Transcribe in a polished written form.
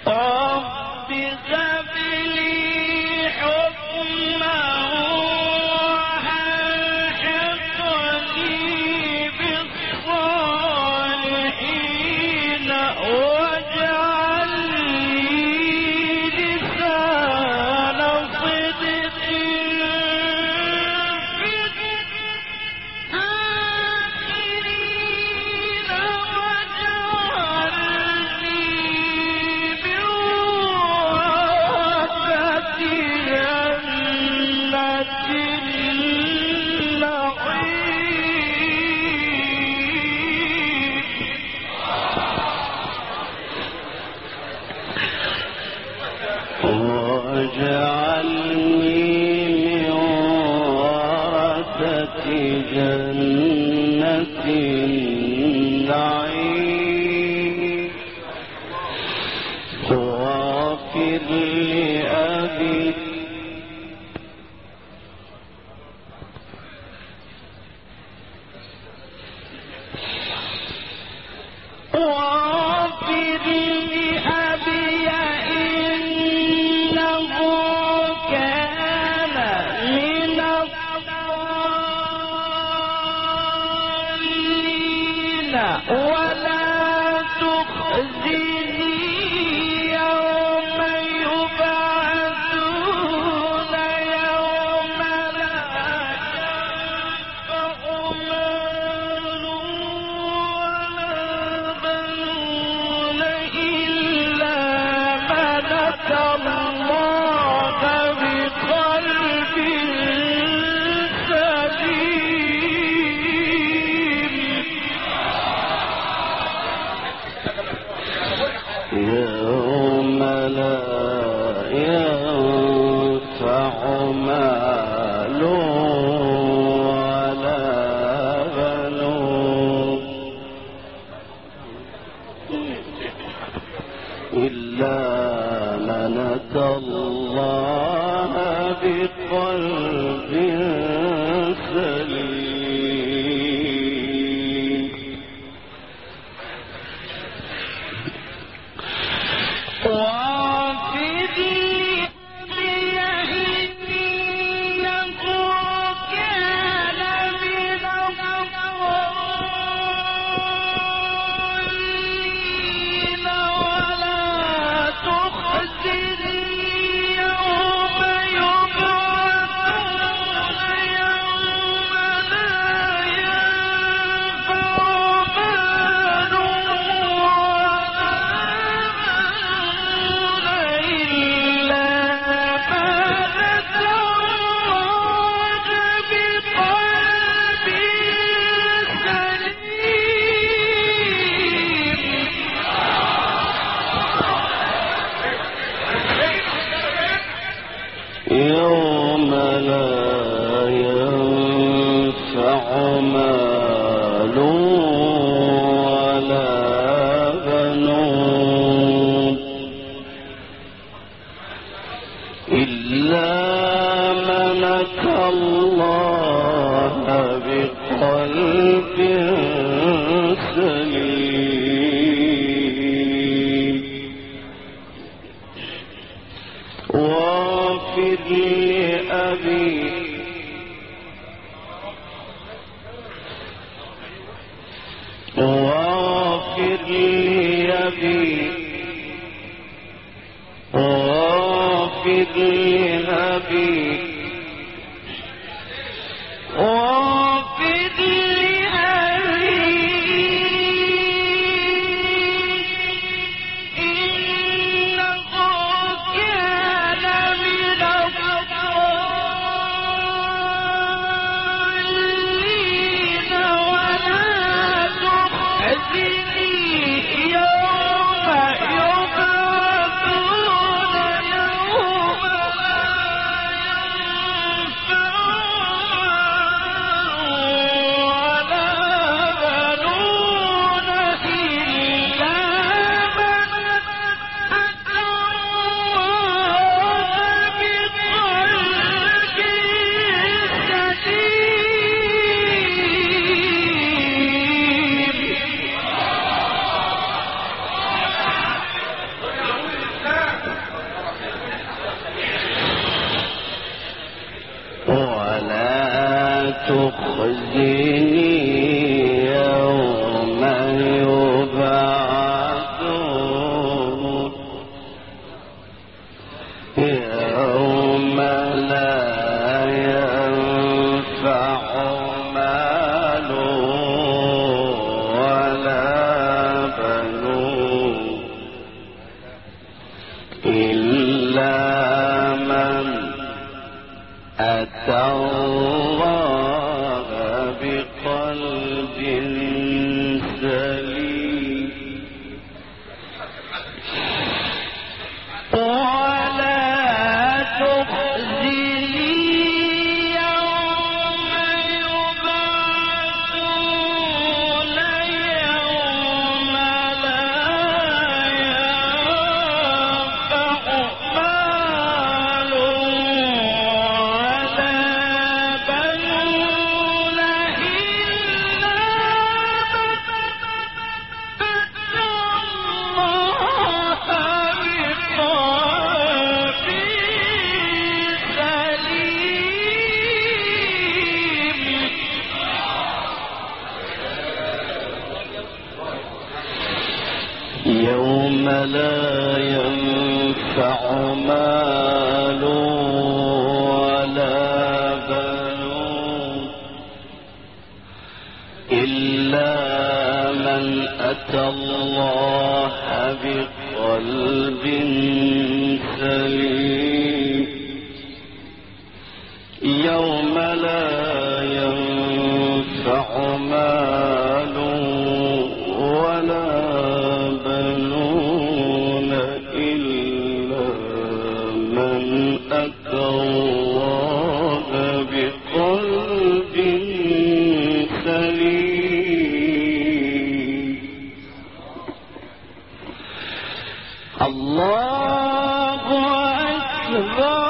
رب هب لي حكما وألحقني بالصالحين واجعل لي لسان صدق في الآخرين واجعلني من ورثة جنة النعيم واغفر لأبي إنه كان من الضالين ولا تخزني يوم يبعثون يوم لا ينفع مال ولا بنون إلا من أتى الله بقلب سليم يوم لا ينفع مال ولا بنون إلا من أتى الله بقلب سليم واغفر لي إنه كان من الضالين ولا تخزني يوم يبعثون يوم لا ينفع مال ولا بنون إلا من أتى الله بقلب سليم يوم لا ينفع مال ولا بنون إلا من أتى الله بقلب سليم واغفر لأبي واغفر لأبي واغفر لأبي واغفر لأبي إنه كان من الضالين ولا تخزني يوم يبعثون يوم لا يوم لا ينفع مال ولا بنون إلا من أتى الله بقلب سليم يوم لا ينفع مال ولا بنون إلا من أتى الله بقلب سليم. الله أكبر.